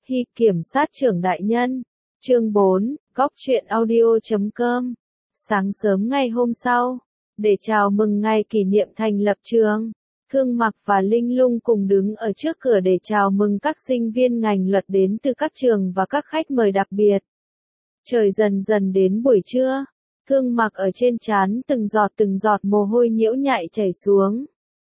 Hy kiểm sát trưởng đại nhân. Chương 4, Góc truyện audio.com. Sáng sớm ngày hôm sau, để chào mừng ngày kỷ niệm thành lập trường, Thương Mặc và Linh Lung cùng đứng ở trước cửa để chào mừng các sinh viên ngành luật đến từ các trường và các khách mời đặc biệt. Trời dần dần đến buổi trưa, Thương Mặc ở trên trán từng giọt mồ hôi nhiễu nhại chảy xuống.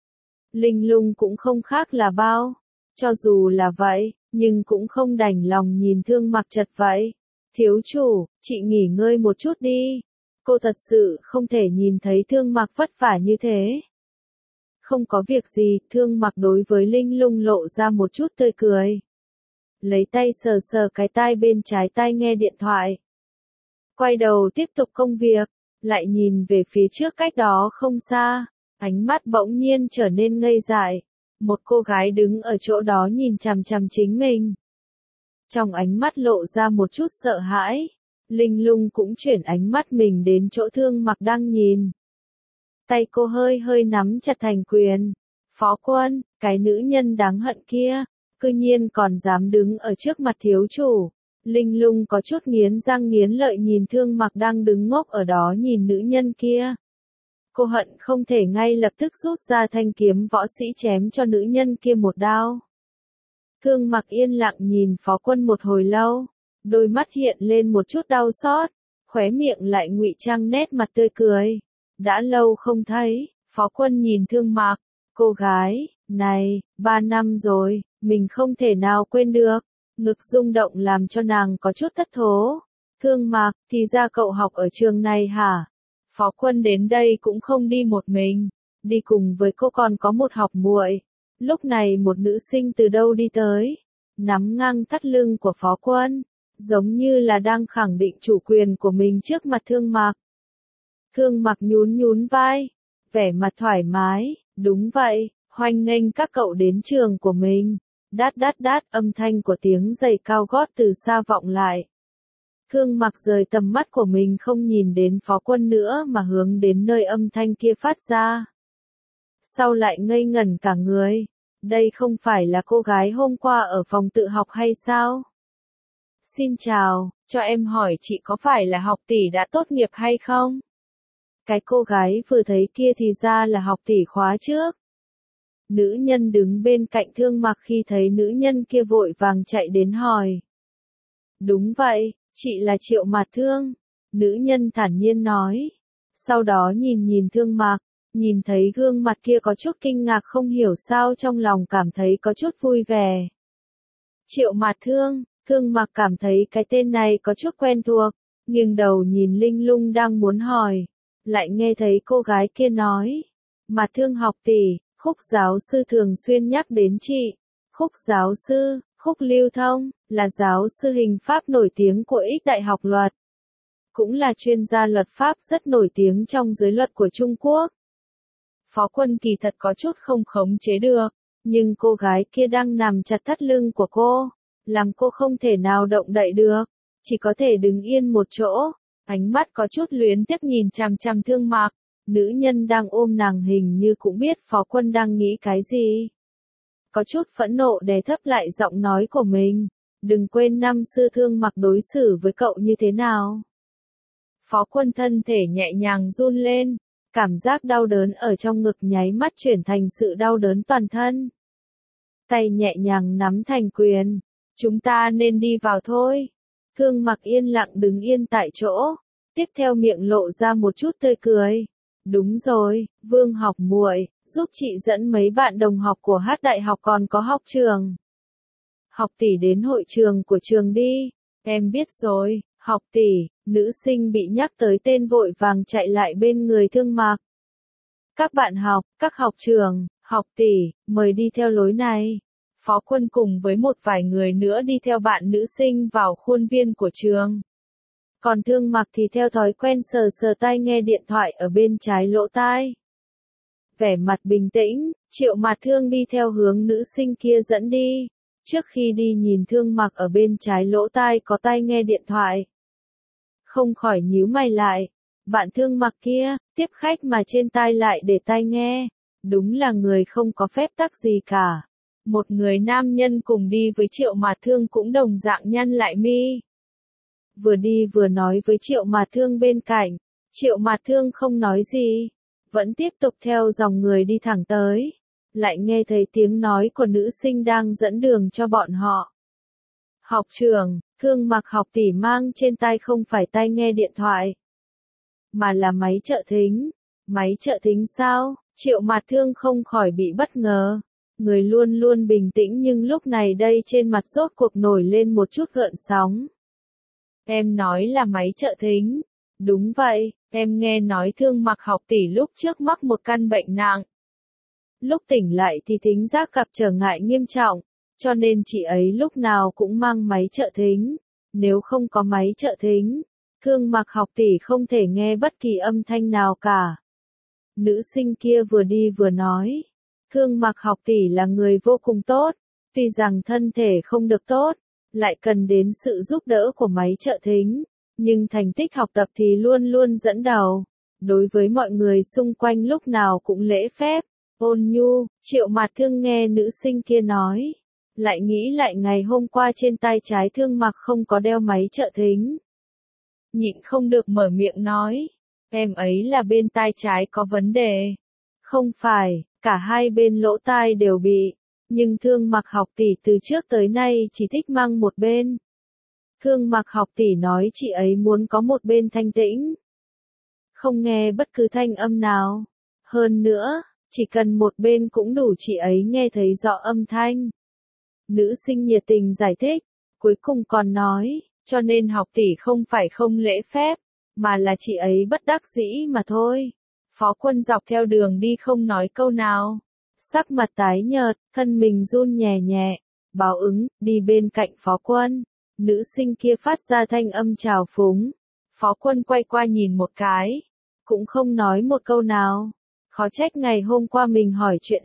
Linh Lung cũng không khác là bao, cho dù là vậy, nhưng cũng không đành lòng nhìn Thương Mặc chật vậy. Thiếu chủ, chị nghỉ ngơi một chút đi. Cô thật sự không thể nhìn thấy Thương Mặc vất vả như thế. Không có việc gì, Thương Mặc đối với Linh Lung lộ ra một chút tươi cười. Lấy tay sờ sờ cái tai bên trái tai nghe điện thoại. Quay đầu tiếp tục công việc, lại nhìn về phía trước cách đó không xa, ánh mắt bỗng nhiên trở nên ngây dại. Một cô gái đứng ở chỗ đó nhìn chằm chằm chính mình. Trong ánh mắt lộ ra một chút sợ hãi, Linh Lung cũng chuyển ánh mắt mình đến chỗ Thương Mặc đang nhìn. Tay cô hơi hơi nắm chặt thành quyền. Phó Quân, cái nữ nhân đáng hận kia, cư nhiên còn dám đứng ở trước mặt thiếu chủ. Linh Lung có chút nghiến răng nghiến lợi nhìn Thương Mặc đang đứng ngốc ở đó nhìn nữ nhân kia. Cô hận không thể ngay lập tức rút ra thanh kiếm võ sĩ chém cho nữ nhân kia một đao. Thương Mặc yên lặng nhìn Phó Quân một hồi lâu, đôi mắt hiện lên một chút đau xót, khóe miệng lại ngụy trang nét mặt tươi cười. Đã lâu không thấy, Phó Quân nhìn Thương Mặc, cô gái này, 3 năm rồi, mình không thể nào quên được. Ngực rung động làm cho nàng có chút thất thố. Thương Mặc, thì ra cậu học ở trường này hả? Phó Quân đến đây cũng không đi một mình, đi cùng với cô còn có một học muội. Lúc này một nữ sinh từ đâu đi tới, nắm ngang thắt lưng của Phó Quân, giống như là đang khẳng định chủ quyền của mình trước mặt Thương Mặc. Thương Mặc nhún nhún vai, vẻ mặt thoải mái, đúng vậy, hoan nghênh các cậu đến trường của mình. Đát đát đát, âm thanh của tiếng giày cao gót từ xa vọng lại. Thương Mặc rời tầm mắt của mình không nhìn đến Phó Quân nữa mà hướng đến nơi âm thanh kia phát ra. Sau lại ngây ngẩn cả người. Đây không phải là cô gái hôm qua ở phòng tự học hay sao? Xin chào, cho em hỏi chị có phải là học tỷ đã tốt nghiệp hay không? Cái cô gái vừa thấy kia thì ra là học tỷ khóa trước. Nữ nhân đứng bên cạnh Thương Mặc khi thấy nữ nhân kia vội vàng chạy đến hỏi. Đúng vậy, chị là Triệu Mạt Thương. Nữ nhân thản nhiên nói. Sau đó nhìn Thương Mặc, nhìn thấy gương mặt kia có chút kinh ngạc không hiểu sao trong lòng cảm thấy có chút vui vẻ. Triệu Mạt Thương, Thương Mặc cảm thấy cái tên này có chút quen thuộc, nghiêng đầu nhìn Linh Lung đang muốn hỏi, lại nghe thấy cô gái kia nói. Mạt Thương học tỷ, Khúc giáo sư thường xuyên nhắc đến chị. Khúc giáo sư, Khúc Lưu Thông, là giáo sư hình pháp nổi tiếng của X Đại học luật. Cũng là chuyên gia luật pháp rất nổi tiếng trong giới luật của Trung Quốc. Phó Quân kỳ thật có chút không khống chế được, nhưng cô gái kia đang nằm chặt thắt lưng của cô, làm cô không thể nào động đậy được, chỉ có thể đứng yên một chỗ, ánh mắt có chút luyến tiếc nhìn chằm chằm Thương Mặc. Nữ nhân đang ôm nàng hình như cũng biết Phó Quân đang nghĩ cái gì. Có chút phẫn nộ đè thấp lại giọng nói của mình. Đừng quên năm xưa Thương Mặc đối xử với cậu như thế nào. Phó Quân thân thể nhẹ nhàng run lên, cảm giác đau đớn ở trong ngực nháy mắt chuyển thành sự đau đớn toàn thân. Tay nhẹ nhàng nắm thành quyền. Chúng ta nên đi vào thôi. Thương Mặc yên lặng đứng yên tại chỗ, tiếp theo miệng lộ ra một chút tươi cười. Đúng rồi, Vương học muội, giúp chị dẫn mấy bạn đồng học của Hát Đại học còn có học trường. Học tỷ đến hội trường của trường đi. Em biết rồi, học tỷ. Nữ sinh bị nhắc tới tên vội vàng chạy lại bên người Thương Mặc. Các bạn học, các học trường, học tỷ, mời đi theo lối này. Phó Quân cùng với một vài người nữa đi theo bạn nữ sinh vào khuôn viên của trường. Còn Thương Mặc thì theo thói quen sờ sờ tai nghe điện thoại ở bên trái lỗ tai. Vẻ mặt bình tĩnh, Triệu Mạt Thương đi theo hướng nữ sinh kia dẫn đi. Trước khi đi nhìn Thương Mặc ở bên trái lỗ tai có tai nghe điện thoại. Không khỏi nhíu mày lại. Bạn Thương Mặc kia, tiếp khách mà trên tai lại để tai nghe. Đúng là người không có phép tắc gì cả. Một người nam nhân cùng đi với Triệu Mạt Thương cũng đồng dạng nhăn lại mi. Vừa đi vừa nói với Triệu Mạt Thương bên cạnh, Triệu Mạt Thương không nói gì, vẫn tiếp tục theo dòng người đi thẳng tới, lại nghe thấy tiếng nói của nữ sinh đang dẫn đường cho bọn họ. Học trưởng, Thương Mặc học tỷ mang trên tay không phải tai nghe điện thoại, mà là máy trợ thính. Máy trợ thính sao? Triệu Mạt Thương không khỏi bị bất ngờ. Người luôn luôn bình tĩnh nhưng lúc này đây trên mặt rốt cuộc nổi lên một chút gợn sóng. Em nói là máy trợ thính. Đúng vậy, em nghe nói Thương Mặc học tỷ lúc trước mắc một căn bệnh nặng. Lúc tỉnh lại thì thính giác gặp trở ngại nghiêm trọng, cho nên chị ấy lúc nào cũng mang máy trợ thính. Nếu không có máy trợ thính, Thương Mặc học tỷ không thể nghe bất kỳ âm thanh nào cả. Nữ sinh kia vừa đi vừa nói, Thương Mặc học tỷ là người vô cùng tốt, tuy rằng thân thể không được tốt, lại cần đến sự giúp đỡ của máy trợ thính, nhưng thành tích học tập thì luôn luôn dẫn đầu. Đối với mọi người xung quanh lúc nào cũng lễ phép, ôn nhu. Triệu Mạt Thương nghe nữ sinh kia nói, lại nghĩ lại ngày hôm qua trên tay trái Thương Mặc không có đeo máy trợ thính. Nhịn không được mở miệng nói, em ấy là bên tai trái có vấn đề. Không phải, cả hai bên lỗ tai đều bị, nhưng Thương Mặc học tỷ từ trước tới nay chỉ thích mang một bên. Thương Mặc học tỷ nói chị ấy muốn có một bên thanh tĩnh, không nghe bất cứ thanh âm nào. Hơn nữa, chỉ cần một bên cũng đủ chị ấy nghe thấy rõ âm thanh. Nữ sinh nhiệt tình giải thích, cuối cùng còn nói, cho nên học tỷ không phải không lễ phép, mà là chị ấy bất đắc dĩ mà thôi. Phó Quân dọc theo đường đi không nói câu nào, sắc mặt tái nhợt, thân mình run nhẹ nhẹ. Báo ứng, đi bên cạnh Phó Quân. Nữ sinh kia phát ra thanh âm trào phúng. Phó Quân quay qua nhìn một cái, cũng không nói một câu nào. Khó trách ngày hôm qua mình hỏi chuyện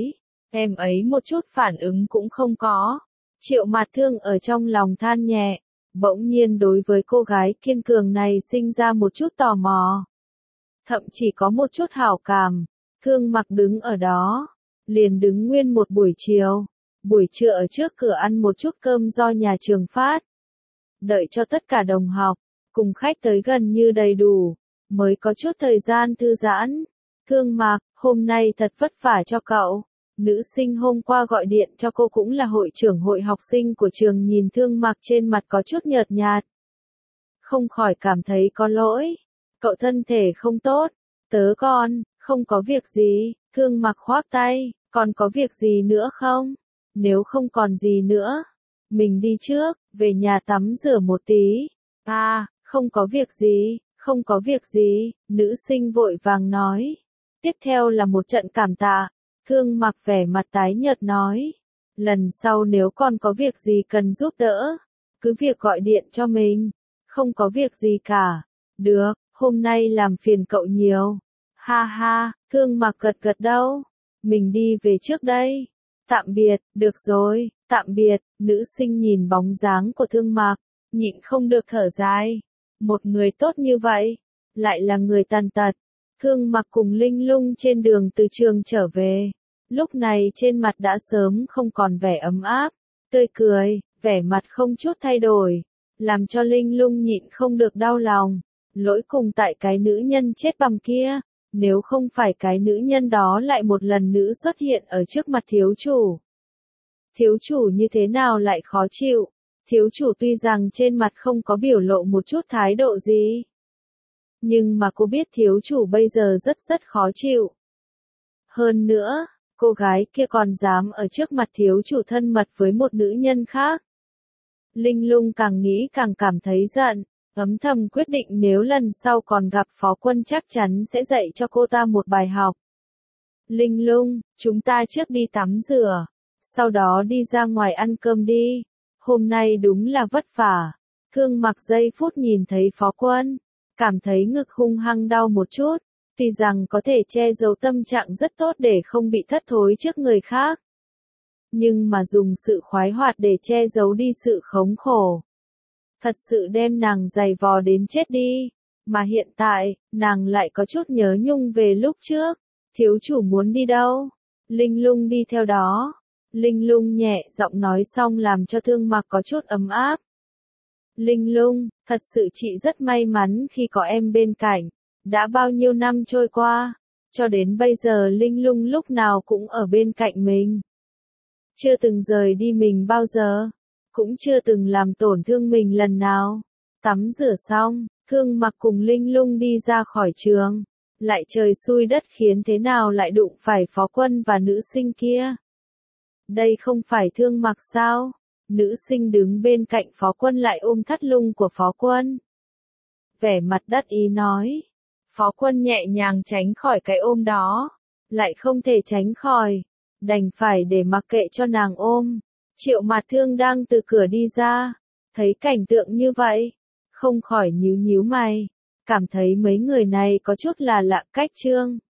em ấy một chút phản ứng cũng không có. Triệu Mạt Thương ở trong lòng than nhẹ, bỗng nhiên đối với cô gái kiên cường này sinh ra một chút tò mò. Thậm chỉ có một chút hảo cảm. Thương Mặc đứng ở đó, liền đứng nguyên một buổi chiều. Buổi trưa ở trước cửa ăn một chút cơm do nhà trường phát. Đợi cho tất cả đồng học, cùng khách tới gần như đầy đủ, mới có chút thời gian thư giãn. Thương Mặc, hôm nay thật vất vả cho cậu. Nữ sinh hôm qua gọi điện cho cô cũng là hội trưởng hội học sinh của trường, nhìn Thương Mặc trên mặt có chút nhợt nhạt, không khỏi cảm thấy có lỗi. Cậu thân thể không tốt. Tớ con, không có việc gì. Thương Mặc khoác tay, còn có việc gì nữa không? Nếu không còn gì nữa, mình đi trước, về nhà tắm rửa một tí. À, không có việc gì, không có việc gì, nữ sinh vội vàng nói. Tiếp theo là một trận cảm tạ. Thương Mặc vẻ mặt tái nhợt nói, lần sau nếu con có việc gì cần giúp đỡ, cứ việc gọi điện cho mình. Không có việc gì cả. Được, hôm nay làm phiền cậu nhiều. Ha ha, Thương Mặc gật gật đầu. Mình đi về trước đây. Tạm biệt, được rồi, tạm biệt. Nữ sinh nhìn bóng dáng của Thương Mặc, nhịn không được thở dài. Một người tốt như vậy, lại là người tàn tật. Thương Mặc cùng Linh Lung trên đường từ trường trở về. Lúc này trên mặt đã sớm không còn vẻ ấm áp, tươi cười, vẻ mặt không chút thay đổi, làm cho Linh Lung nhịn không được đau lòng. Lỗi cùng tại cái nữ nhân chết bầm kia, nếu không phải cái nữ nhân đó lại một lần nữa xuất hiện ở trước mặt thiếu chủ. Thiếu chủ như thế nào lại khó chịu? Thiếu chủ tuy rằng trên mặt không có biểu lộ một chút thái độ gì, nhưng mà cô biết thiếu chủ bây giờ rất khó chịu. Hơn nữa, cô gái kia còn dám ở trước mặt thiếu chủ thân mật với một nữ nhân khác. Linh Lung càng nghĩ càng cảm thấy giận, âm thầm quyết định nếu lần sau còn gặp Phó Quân chắc chắn sẽ dạy cho cô ta một bài học. Linh Lung, chúng ta trước đi tắm rửa, sau đó đi ra ngoài ăn cơm đi. Hôm nay đúng là vất vả. Thương Mặc giây phút nhìn thấy Phó Quân, cảm thấy ngực hung hăng đau một chút. Tuy rằng có thể che giấu tâm trạng rất tốt để không bị thất thối trước người khác, nhưng mà dùng sự khoái hoạt để che giấu đi sự khốn khổ, thật sự đem nàng giày vò đến chết đi. Mà hiện tại, nàng lại có chút nhớ nhung về lúc trước. Thiếu chủ muốn đi đâu? Linh Lung đi theo đó. Linh Lung nhẹ giọng nói xong làm cho Thương Mặc có chút ấm áp. Linh Lung, thật sự chị rất may mắn khi có em bên cạnh. Đã bao nhiêu năm trôi qua, cho đến bây giờ Linh Lung lúc nào cũng ở bên cạnh mình. Chưa từng rời đi mình bao giờ, cũng chưa từng làm tổn thương mình lần nào. Tắm rửa xong, Thương Mặc cùng Linh Lung đi ra khỏi trường. Lại trời xui đất khiến thế nào lại đụng phải Phó Quân và nữ sinh kia. Đây không phải Thương Mặc sao? Nữ sinh đứng bên cạnh Phó Quân lại ôm thắt lưng của Phó Quân. Vẻ mặt đắc ý nói. Phó Quân nhẹ nhàng tránh khỏi cái ôm đó. Lại không thể tránh khỏi. Đành phải để mặc kệ cho nàng ôm. Triệu Mạt Thương đang từ cửa đi ra. Thấy cảnh tượng như vậy. Không khỏi nhíu nhíu mày. Cảm thấy mấy người này có chút là lạ cách trương.